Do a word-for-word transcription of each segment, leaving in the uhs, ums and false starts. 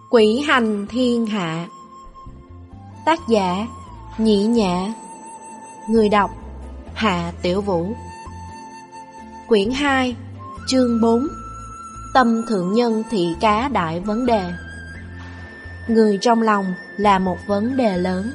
Quỷ hành thiên hạ. Tác giả Nhĩ Nhã. Người đọc Hạ Tiểu Vũ. Quyển hai, chương bốn. Tâm thượng nhân thị cá đại vấn đề. Người trong lòng là một vấn đề lớn.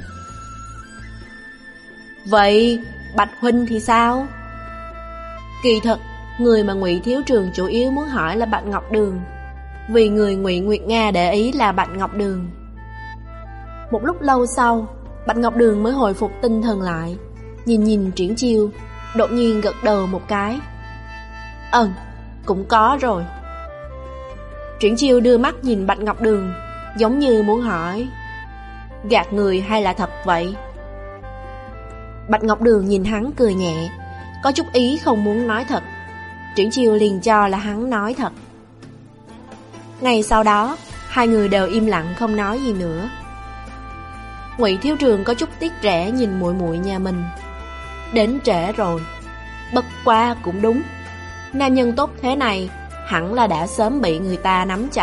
Vậy Bạch huynh thì sao? Kỳ thật, người mà Ngụy Thiếu Trường chủ yếu muốn hỏi là Bạch Ngọc Đường, vì người Ngụy Nguyệt Nga để ý là Bạch Ngọc Đường. Một lúc lâu sau, Bạch Ngọc Đường mới hồi phục tinh thần lại, nhìn nhìn Triển Chiêu, đột nhiên gật đầu một cái. Ừm, cũng có rồi. Triển Chiêu đưa mắt nhìn Bạch Ngọc Đường, giống như muốn hỏi, gạt người hay là thật vậy? Bạch Ngọc Đường nhìn hắn cười nhẹ, có chút ý không muốn nói thật. Triển Chiêu liền cho là hắn nói thật. Ngay sau đó, hai người đều im lặng không nói gì nữa. Ngụy Thiếu Trường có chút tiếc rẻ nhìn muội muội nhà mình. Đến trễ rồi. Bất quá cũng đúng, nam nhân tốt thế này hẳn là đã sớm bị người ta nắm chặt.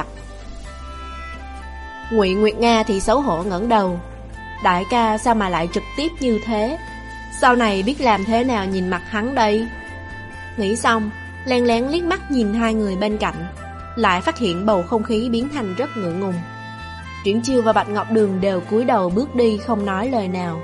Ngụy Nguyệt Nga thì xấu hổ ngẩng đầu. Đại ca sao mà lại trực tiếp như thế? Sau này biết làm thế nào nhìn mặt hắn đây? Nghĩ xong, lén lén liếc mắt nhìn hai người bên cạnh, lại phát hiện bầu không khí biến thành rất ngượng ngùng. Triển Chiêu và Bạch Ngọc Đường đều cúi đầu bước đi không nói lời nào.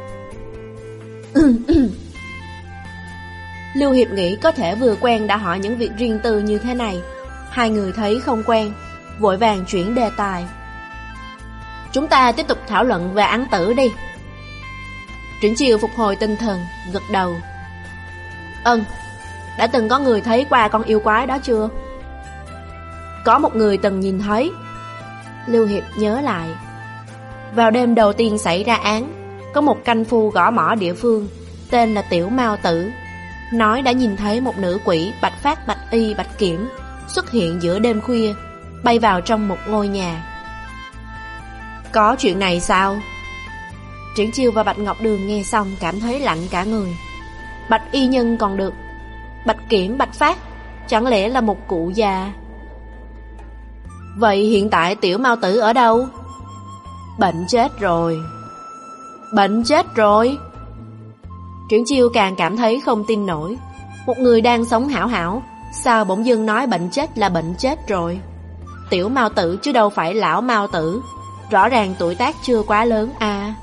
Lưu Hiệp nghĩ có thể vừa quen đã hỏi những việc riêng tư như thế này. Hai người thấy không quen, vội vàng chuyển đề tài. Chúng ta tiếp tục thảo luận về án tử đi. Triển Chiêu phục hồi tinh thần, gật đầu. Ừm, đã từng có người thấy qua con yêu quái đó chưa? Có một người từng nhìn thấy. Lưu Hiệp nhớ lại. Vào đêm đầu tiên xảy ra án, có một canh phu gõ mỏ địa phương, tên là Tiểu Mao Tử, nói đã nhìn thấy một nữ quỷ bạch phát bạch y bạch kiểm xuất hiện giữa đêm khuya, bay vào trong một ngôi nhà. Có chuyện này sao? Triển Chiêu và Bạch Ngọc Đường nghe xong cảm thấy lạnh cả người. Bạch y nhân còn được, bạch kiểm bạch phát chẳng lẽ là một cụ già? Vậy hiện tại Tiểu Mao Tử ở đâu? Bệnh chết rồi. Bệnh chết rồi? Triển Chiêu càng cảm thấy không tin nổi. Một người đang sống hảo hảo, sao bỗng dưng nói bệnh chết là bệnh chết rồi? Tiểu Mao Tử chứ đâu phải lão Mao Tử, rõ ràng tuổi tác chưa quá lớn à.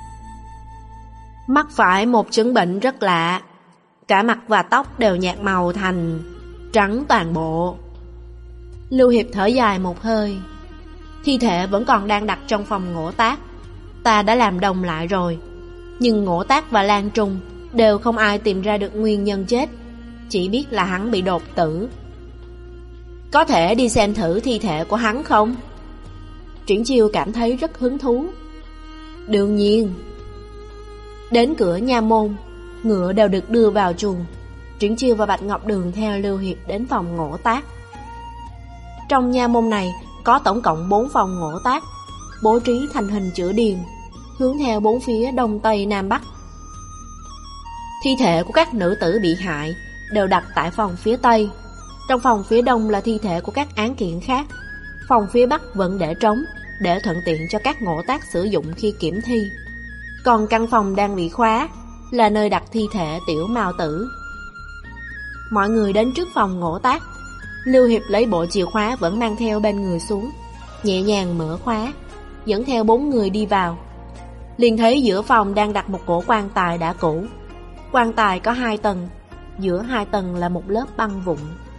Mắc phải một chứng bệnh rất lạ, cả mặt và tóc đều nhạt màu thành trắng toàn bộ. Lưu Hiệp thở dài một hơi. Thi thể vẫn còn đang đặt trong phòng ngỗ tác. Ta đã làm đồng lại rồi, nhưng ngỗ tác và Lan Trung đều không ai tìm ra được nguyên nhân chết, chỉ biết là hắn bị đột tử. Có thể đi xem thử thi thể của hắn không? Triển Chiêu cảm thấy rất hứng thú. Đương nhiên. Đến cửa nha môn, ngựa đều được đưa vào chuồng. Triển Chiêu và Bạch Ngọc Đường theo Lưu Hiệp đến phòng ngỗ tác. Trong nha môn này có tổng cộng bốn phòng ngỗ tác, bố trí thành hình chữ điền, hướng theo bốn phía đông tây nam bắc. Thi thể của các nữ tử bị hại đều đặt tại phòng phía tây. Trong phòng phía đông là thi thể của các án kiện khác. Phòng phía bắc vẫn để trống, để thuận tiện cho các ngỗ tác sử dụng khi kiểm thi. Còn căn phòng đang bị khóa là nơi đặt thi thể Tiểu Mao Tử. Mọi người đến trước phòng ngỗ tác. Lưu Hiệp lấy bộ chìa khóa vẫn mang theo bên người xuống, nhẹ nhàng mở khóa, dẫn theo bốn người đi vào. Liền thấy giữa phòng đang đặt một cổ quan tài đã cũ. Quan tài có hai tầng, giữa hai tầng là một lớp băng vụn.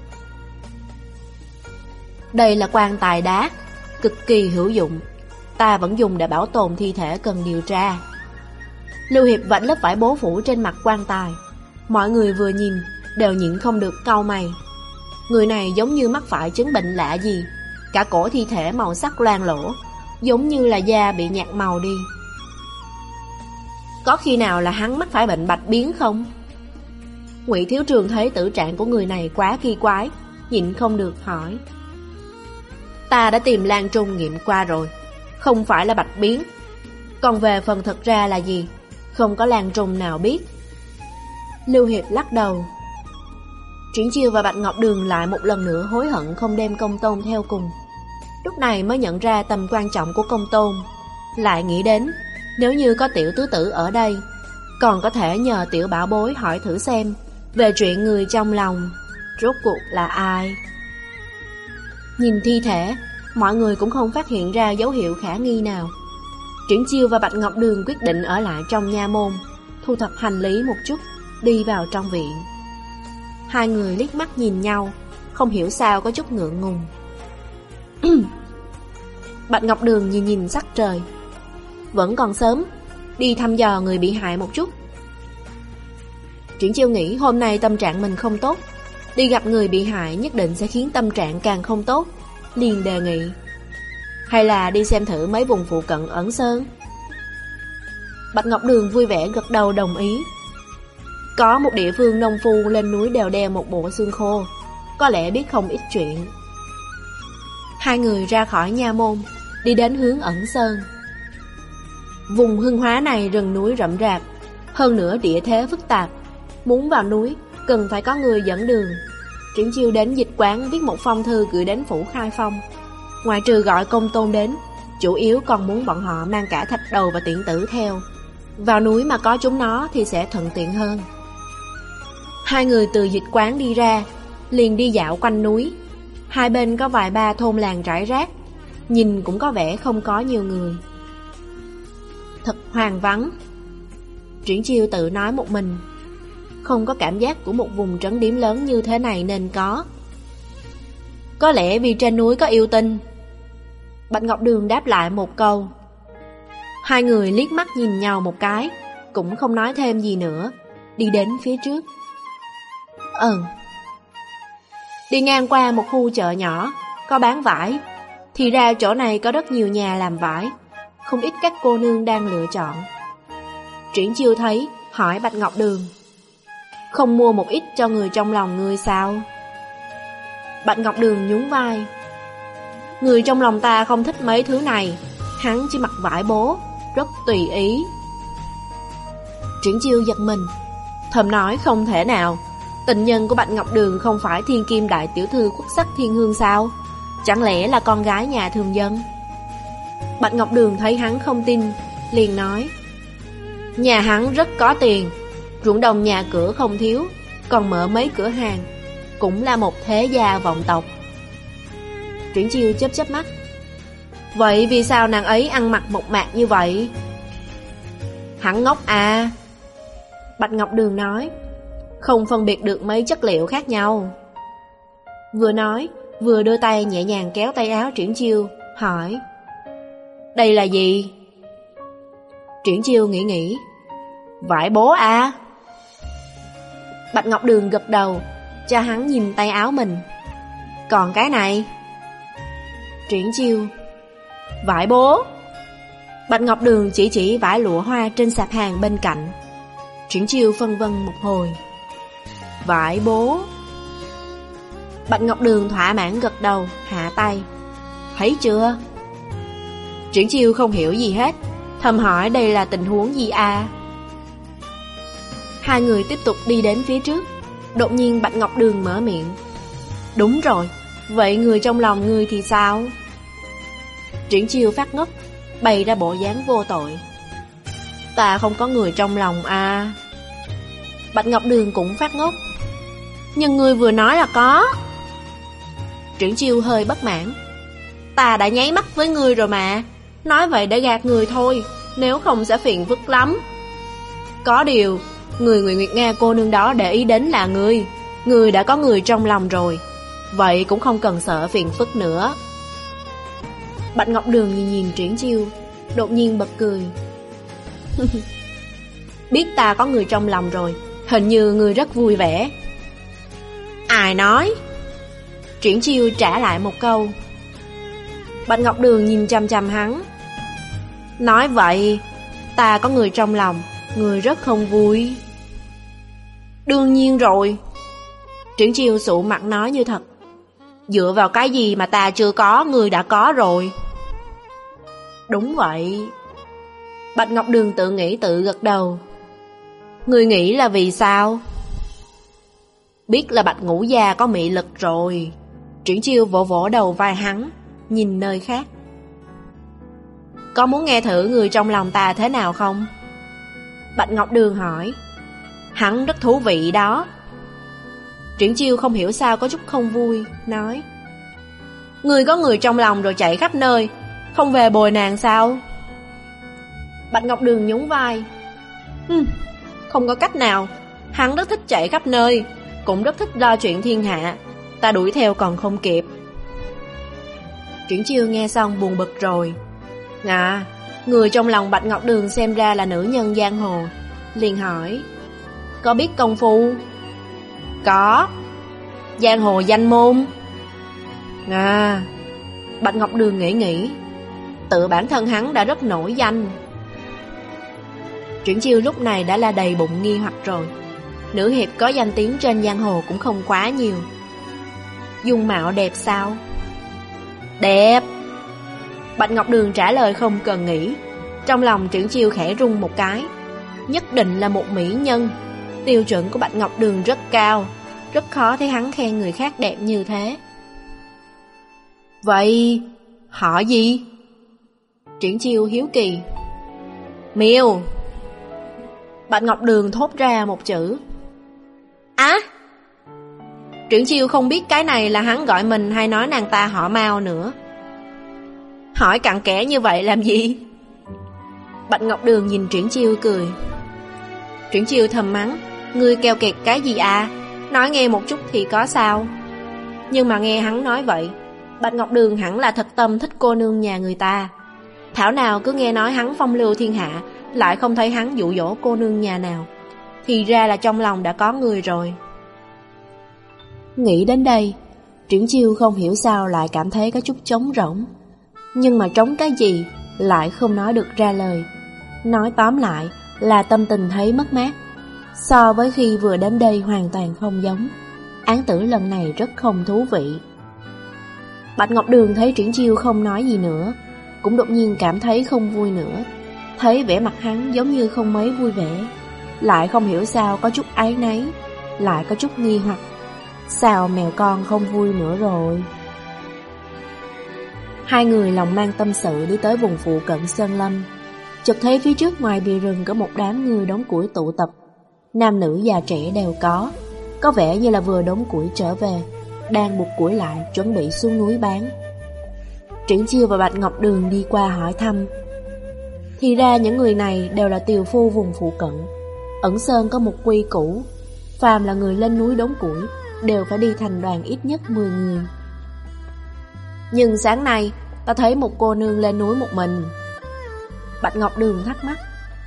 Đây là quan tài đá, cực kỳ hữu dụng, ta vẫn dùng để bảo tồn thi thể cần điều tra. Lưu Hiệp vạch lớp vải bố phủ trên mặt quan tài. Mọi người vừa nhìn đều nhịn không được cau mày. Người này giống như mắc phải chứng bệnh lạ gì, cả cổ thi thể màu sắc loang lỗ, giống như là da bị nhạt màu đi. Có khi nào là hắn mắc phải bệnh bạch biến không? Ngụy Thiếu Trường thấy tử trạng của người này quá kỳ quái, nhịn không được hỏi. Ta đã tìm Lan Trung nghiệm qua rồi, không phải là bạch biến. Còn về phần thật ra là gì, không có Lan Trung nào biết. Lưu Hiệp lắc đầu. Triển Chiêu và Bạch Ngọc Đường lại một lần nữa hối hận không đem Công Tôn theo cùng. Lúc này mới nhận ra tầm quan trọng của công tôn. Lại nghĩ đến, nếu như có tiểu tứ tử ở đây, còn có thể nhờ tiểu bảo bối hỏi thử xem về chuyện người trong lòng rốt cuộc là ai. Nhìn thi thể, mọi người cũng không phát hiện ra dấu hiệu khả nghi nào. Triển Chiêu và Bạch Ngọc Đường quyết định ở lại trong nha môn, thu thập hành lý một chút, đi vào trong viện. Hai người liếc mắt nhìn nhau, không hiểu sao có chút ngượng ngùng. Bạch Ngọc Đường nhìn nhìn sắc trời. Vẫn còn sớm, đi thăm dò người bị hại một chút. Triển Chiêu nghĩ hôm nay tâm trạng mình không tốt, đi gặp người bị hại nhất định sẽ khiến tâm trạng càng không tốt, liền đề nghị hay là đi xem thử mấy vùng phụ cận Ẩn Sơn. Bạch Ngọc Đường vui vẻ gật đầu đồng ý. Có một địa phương nông phu lên núi đều đeo một bộ xương khô, có lẽ biết không ít chuyện. Hai người ra khỏi nha môn, đi đến hướng Ẩn Sơn. Vùng Hưng Hóa này rừng núi rậm rạp, hơn nữa địa thế phức tạp, muốn vào núi cần phải có người dẫn đường. Triển Chiêu đến dịch quán viết một phong thư gửi đến phủ Khai Phong. Ngoại trừ gọi công tôn đến, chủ yếu còn muốn bọn họ mang cả thạch đầu và tiễn tử theo. Vào núi mà có chúng nó thì sẽ thuận tiện hơn. Hai người từ dịch quán đi ra, liền đi dạo quanh núi. Hai bên có vài ba thôn làng rải rác, nhìn cũng có vẻ không có nhiều người. Thật hoang vắng. Triển Chiêu tự nói một mình, không có cảm giác của một vùng trấn điểm lớn như thế này nên có. Có lẽ vì trên núi có yêu tinh. Bạch Ngọc Đường đáp lại một câu. Hai người liếc mắt nhìn nhau một cái, cũng không nói thêm gì nữa, đi đến phía trước. Ừ. Đi ngang qua một khu chợ nhỏ, có bán vải. Thì ra chỗ này có rất nhiều nhà làm vải, không ít các cô nương đang lựa chọn. Triển Chiêu thấy, hỏi Bạch Ngọc Đường, không mua một ít cho người trong lòng ngươi sao? Bạch Ngọc Đường nhún vai. Người trong lòng ta không thích mấy thứ này, hắn chỉ mặc vải bố, rất tùy ý. Triển Chiêu giật mình, thầm nói không thể nào. Tình nhân của Bạch Ngọc Đường không phải thiên kim đại tiểu thư quốc sắc thiên hương sao? Chẳng lẽ là con gái nhà thường dân? Bạch Ngọc Đường thấy hắn không tin, liền nói, nhà hắn rất có tiền, ruộng đồng nhà cửa không thiếu, còn mở mấy cửa hàng, cũng là một thế gia vọng tộc. Triển Chiêu chớp chớp mắt. Vậy vì sao nàng ấy ăn mặc mộc mạc như vậy? Hắn ngốc à? Bạch Ngọc Đường nói, không phân biệt được mấy chất liệu khác nhau. Vừa nói, vừa đưa tay nhẹ nhàng kéo tay áo Triển Chiêu, hỏi, đây là gì? Triển Chiêu nghĩ nghĩ, vải bố à? Bạch Ngọc Đường gật đầu, cho hắn nhìn tay áo mình. Còn cái này? Triển Chiêu, vải bố. Bạch Ngọc Đường chỉ chỉ vải lụa hoa trên sạp hàng bên cạnh. Triển Chiêu phân vân một hồi. Vải bố. Bạch Ngọc Đường thỏa mãn gật đầu, hạ tay. Thấy chưa? Triển Chiêu không hiểu gì hết, thầm hỏi đây là tình huống gì à? Hai người tiếp tục đi đến phía trước. Đột nhiên Bạch Ngọc Đường mở miệng. Đúng rồi, vậy người trong lòng ngươi thì sao? Triển Chiêu phát ngốc, bày ra bộ dáng vô tội. Ta không có người trong lòng à? Bạch Ngọc Đường cũng phát ngốc. Nhưng ngươi vừa nói là có. Triển Chiêu hơi bất mãn. Ta đã nháy mắt với ngươi rồi mà, nói vậy để gạt người thôi, nếu không sẽ phiền phức lắm. Có điều, người Nguyệt Nguyệt Nga cô nương đó để ý đến là ngươi. Ngươi đã có người trong lòng rồi, vậy cũng không cần sợ phiền phức nữa. Bạch Ngọc Đường nhìn nhìn Triển Chiêu, đột nhiên bật cười. Biết ta có người trong lòng rồi, hình như ngươi rất vui vẻ. Ai nói? Triển Chiêu trả lại một câu. Bạch Ngọc Đường nhìn chằm chằm hắn. Nói vậy, ta có người trong lòng, ngươi rất không vui. Đương nhiên rồi. Triển Chiêu sụ mặt nói như thật. Dựa vào cái gì mà ta chưa có, ngươi đã có rồi. Đúng vậy. Bạch Ngọc Đường tự nghĩ tự gật đầu. Ngươi nghĩ là vì sao? Biết là Bạch Ngũ Gia có mị lực rồi. Triển Chiêu vỗ vỗ đầu vai hắn. nhìn nơi khác. Có muốn nghe thử người trong lòng ta thế nào không? Bạch Ngọc Đường hỏi. Hắn rất thú vị đó. Triển Chiêu không hiểu sao có chút không vui, nói. Người có người trong lòng rồi chạy khắp nơi, không về bồi nàng sao? Bạch Ngọc Đường nhún vai. Hừm, không có cách nào. Hắn rất thích chạy khắp nơi, cũng rất thích lo chuyện thiên hạ. Ta đuổi theo còn không kịp. Triển Chiêu nghe xong buồn bực rồi. À, người trong lòng Bạch Ngọc Đường xem ra là nữ nhân giang hồ. Liền hỏi. Có biết công phu? Có. Giang hồ danh môn? À, Bạch Ngọc Đường nghĩ nghĩ. Tự bản thân hắn đã rất nổi danh. Triển Chiêu lúc này đã là đầy bụng nghi hoặc rồi. Nữ hiệp có danh tiếng trên giang hồ cũng không quá nhiều. Dung mạo đẹp sao? Đẹp. Bạch Ngọc Đường trả lời không cần nghĩ. Trong lòng Triển Chiêu khẽ rung một cái. Nhất định là một mỹ nhân. Tiêu chuẩn của Bạch Ngọc Đường rất cao, rất khó thấy hắn khen người khác đẹp như thế. Vậy họ gì? Triển Chiêu hiếu kỳ. Miêu. Bạch Ngọc Đường thốt ra một chữ. Á. À? Triển Chiêu không biết cái này là hắn gọi mình hay nói nàng ta họ Mao nữa. Hỏi cặn kẽ như vậy làm gì? Bạch Ngọc Đường nhìn Triển Chiêu cười. Triển Chiêu thầm mắng. Ngươi keo kiệt cái gì à? Nói nghe một chút thì có sao? Nhưng mà nghe hắn nói vậy, Bạch Ngọc Đường hẳn là thật tâm thích cô nương nhà người ta. Thảo nào cứ nghe nói hắn phong lưu thiên hạ, lại không thấy hắn dụ dỗ cô nương nhà nào. Thì ra là trong lòng đã có người rồi. Nghĩ đến đây, Triển Chiêu không hiểu sao lại cảm thấy có chút trống rỗng. Nhưng mà trống cái gì lại không nói được ra lời. Nói tóm lại là tâm tình thấy mất mát. So với khi vừa đến đây hoàn toàn không giống. Án tử lần này rất không thú vị. Bạch Ngọc Đường thấy Triển Chiêu không nói gì nữa, cũng đột nhiên cảm thấy không vui nữa. Thấy vẻ mặt hắn giống như không mấy vui vẻ, lại không hiểu sao có chút áy náy, lại có chút nghi hoặc. Sao mèo con không vui nữa rồi? Hai người lòng mang tâm sự đi tới vùng phụ cận Sơn Lâm. Chợt thấy phía trước ngoài bìa rừng có một đám người đống củi tụ tập. Nam nữ già trẻ đều có. Có vẻ như là vừa đống củi trở về, đang buộc củi lại chuẩn bị xuống núi bán. Triển Chiêu và Bạch Ngọc Đường đi qua hỏi thăm. Thì ra những người này đều là tiều phu vùng phụ cận. Ẩn Sơn có một quy củ, phàm là người lên núi đống củi đều phải đi thành đoàn ít nhất mười người. Nhưng sáng nay ta thấy một cô nương lên núi một mình. Bạch Ngọc Đường thắc mắc.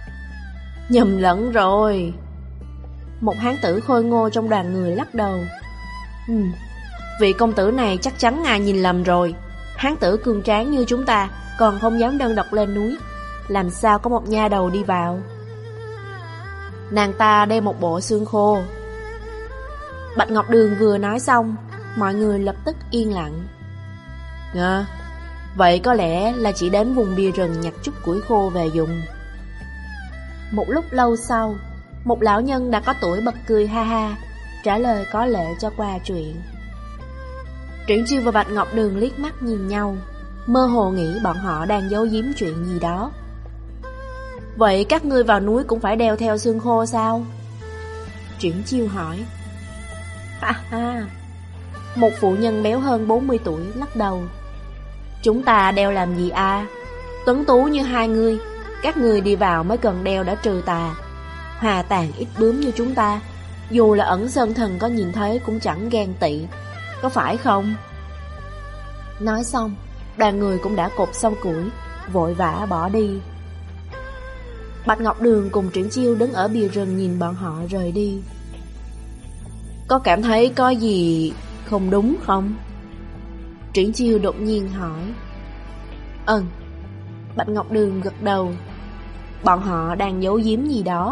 Nhầm lẫn rồi. Một hán tử khôi ngô trong đoàn người lắc đầu. Ừ, vị công tử này chắc chắn ngài nhìn lầm rồi. Hán tử cường tráng như chúng ta còn không dám đơn độc lên núi, làm sao có một nha đầu đi vào. Nàng ta đem một bộ xương khô. Bạch Ngọc Đường vừa nói xong, mọi người lập tức yên lặng. À, vậy có lẽ là chỉ đến vùng bìa rừng nhặt chút củi khô về dùng. Một lúc lâu sau, một lão nhân đã có tuổi bật cười ha ha, trả lời có lệ cho qua chuyện. Triển Chiêu và Bạch Ngọc Đường liếc mắt nhìn nhau, mơ hồ nghĩ bọn họ đang giấu giếm chuyện gì đó. Vậy các ngươi vào núi cũng phải đeo theo xương khô sao? Triển Chiêu hỏi. Ha ha. Một phụ nhân béo hơn bốn mươi tuổi lắc đầu. Chúng ta đeo làm gì à? Tuấn tú như hai người, các ngươi đi vào mới cần đeo đã trừ tà. Hòa tàn ít bướm như chúng ta, dù là Ẩn Sơn Thần có nhìn thấy cũng chẳng ghen tị, có phải không? Nói xong, đoàn người cũng đã cột xong củi, vội vã bỏ đi. Bạch Ngọc Đường cùng Triển Chiêu đứng ở bìa rừng nhìn bọn họ rời đi. Có cảm thấy có gì không đúng không? Triển Chiêu đột nhiên hỏi. Ừ. Bạch Ngọc Đường gật đầu. Bọn họ đang giấu giếm gì đó.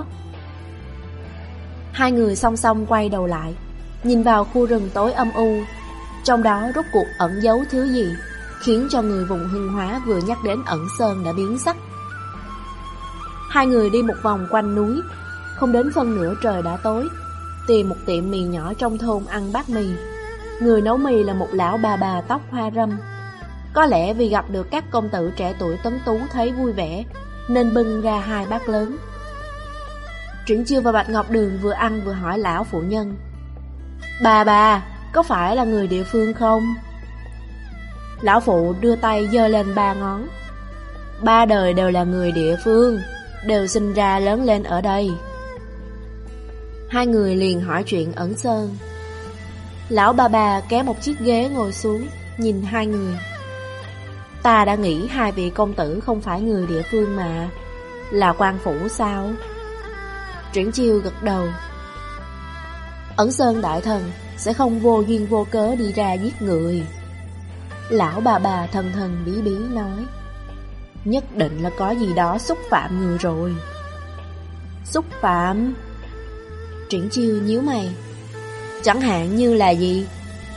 Hai người song song quay đầu lại, nhìn vào khu rừng tối âm u. Trong đó rốt cuộc ẩn giấu thứ gì, khiến cho người vùng Hưng Hóa vừa nhắc đến Ẩn Sơn đã biến sắc. Hai người đi một vòng quanh núi, không đến phân nửa trời đã tối, tìm một tiệm mì nhỏ trong thôn ăn bát mì. Người nấu mì là một lão bà bà tóc hoa râm. Có lẽ vì gặp được các công tử trẻ tuổi tuấn tú thấy vui vẻ, nên bưng ra hai bát lớn. Triển Chiêu và Bạch Ngọc Đường vừa ăn vừa hỏi lão phụ nhân: Bà bà, có phải là người địa phương không? Lão phụ đưa tay giơ lên ba ngón: Ba đời đều là người địa phương, đều sinh ra lớn lên ở đây. Hai người liền hỏi chuyện Ẩn Sơn. Lão bà bà kéo một chiếc ghế ngồi xuống, nhìn hai người. Ta đã nghĩ hai vị công tử không phải người địa phương mà. Là quan phủ sao? Triển Chiêu gật đầu. Ẩn Sơn đại thần sẽ không vô duyên vô cớ đi ra giết người. Lão bà bà thần thần bí bí nói: Nhất định là có gì đó xúc phạm người rồi. Xúc phạm? Triển Chiêu nhíu mày. Chẳng hạn như là gì?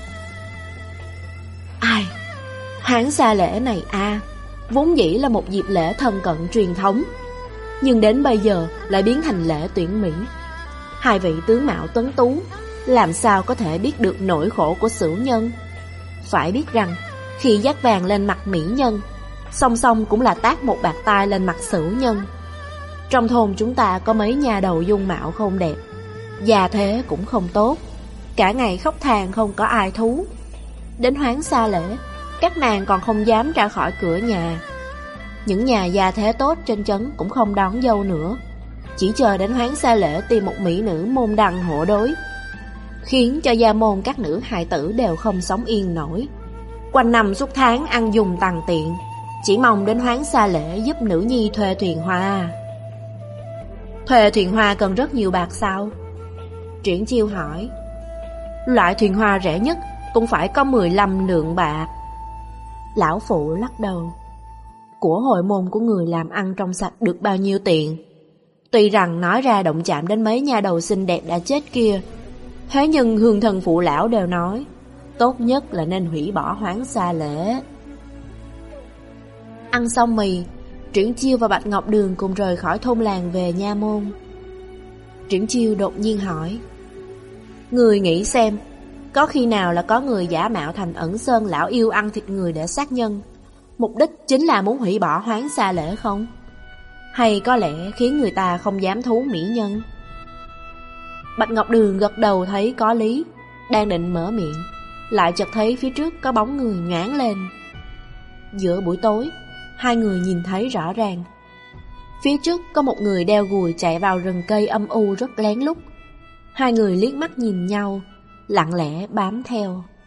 Ai? Hán xa lễ này a, vốn dĩ là một dịp lễ thân cận truyền thống, nhưng đến bây giờ lại biến thành lễ tuyển mỹ. Hai vị tướng mạo tuấn tú, làm sao có thể biết được nỗi khổ của sửu nhân? Phải biết rằng, khi dát vàng lên mặt mỹ nhân, song song cũng là tát một bạt tai lên mặt sửu nhân. Trong thôn chúng ta có mấy nhà đầu dung mạo không đẹp, già thế cũng không tốt, cả ngày khóc than không có ai thú. Đến hoán xa lễ, các nàng còn không dám ra khỏi cửa nhà. Những nhà gia thế tốt trên trấn cũng không đón dâu nữa, chỉ chờ đến hoán xa lễ tìm một mỹ nữ môn đăng hộ đối, khiến cho gia môn các nữ hài tử đều không sống yên nổi. Quanh năm suốt tháng ăn dùng tằn tiện, chỉ mong đến hoán xa lễ giúp nữ nhi thuê thuyền hoa. Thuê thuyền hoa cần rất nhiều bạc sao? Triển Chiêu hỏi. Loại thuyền hoa rẻ nhất cũng phải có mười lăm lượng bạc. Lão phụ lắc đầu. Của hội môn của người làm ăn trong sạch được bao nhiêu tiền? Tuy rằng nói ra động chạm đến mấy nhà đầu xinh đẹp đã chết kia, thế nhưng hương thần phụ lão đều nói tốt nhất là nên hủy bỏ hoán xa lễ. Ăn xong mì, Triển Chiêu và Bạch Ngọc Đường cùng rời khỏi thôn làng về nha môn. Triển Chiêu đột nhiên hỏi: Người nghĩ xem, có khi nào là có người giả mạo thành Ẩn Sơn lão yêu ăn thịt người để sát nhân, mục đích chính là muốn hủy bỏ hoán xa lễ không? Hay có lẽ khiến người ta không dám thú mỹ nhân? Bạch Ngọc Đường gật đầu thấy có lý, đang định mở miệng, lại chợt thấy phía trước có bóng người nhoáng lên. Giữa buổi tối, hai người nhìn thấy rõ ràng. Phía trước có một người đeo gùi chạy vào rừng cây âm u rất lén lút. Hai người liếc mắt nhìn nhau, lặng lẽ bám theo.